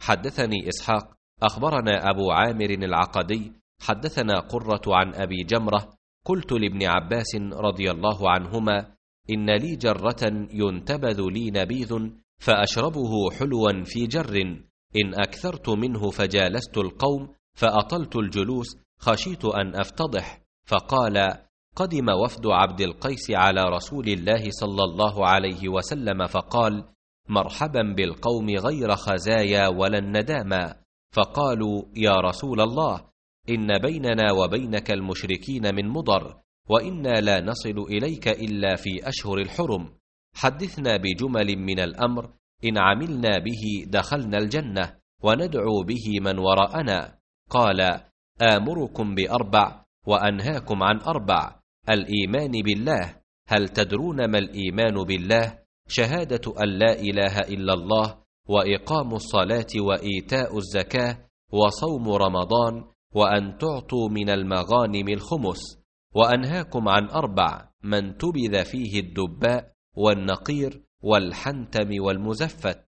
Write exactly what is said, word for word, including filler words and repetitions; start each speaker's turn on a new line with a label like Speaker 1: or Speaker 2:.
Speaker 1: حدثني إسحاق أخبرنا أبو عامر العقدي حدثنا قرة عن أبي جمرة قلت لابن عباس رضي الله عنهما: إن لي جرة ينتبذ لي نبيذ فأشربه حلوا في جر، إن أكثرت منه فجالست القوم فأطلت الجلوس خشيت أن أفتضح. فقال: قدم وفد عبد القيس على رسول الله صلى الله عليه وسلم فقال: مرحبا بالقوم غير خزايا ولا الندامى. فقالوا: يا رسول الله، إن بيننا وبينك المشركين من مضر، وإنا لا نصل إليك إلا في أشهر الحرم، حدثنا بجمل من الأمر إن عملنا به دخلنا الجنة وندعو به من وراءنا. قال: آمركم بأربع وأنهاكم عن أربع: الإيمان بالله. هل تدرون ما الإيمان بالله؟ شهادة أن لا إله إلا الله، وإقام الصلاة، وإيتاء الزكاة، وصوم رمضان، وأن تعطوا من المغانم الخمس. وأنهاكم عن أربع: من تبذ فيه الدباء والنقير والحنتم والمزفت.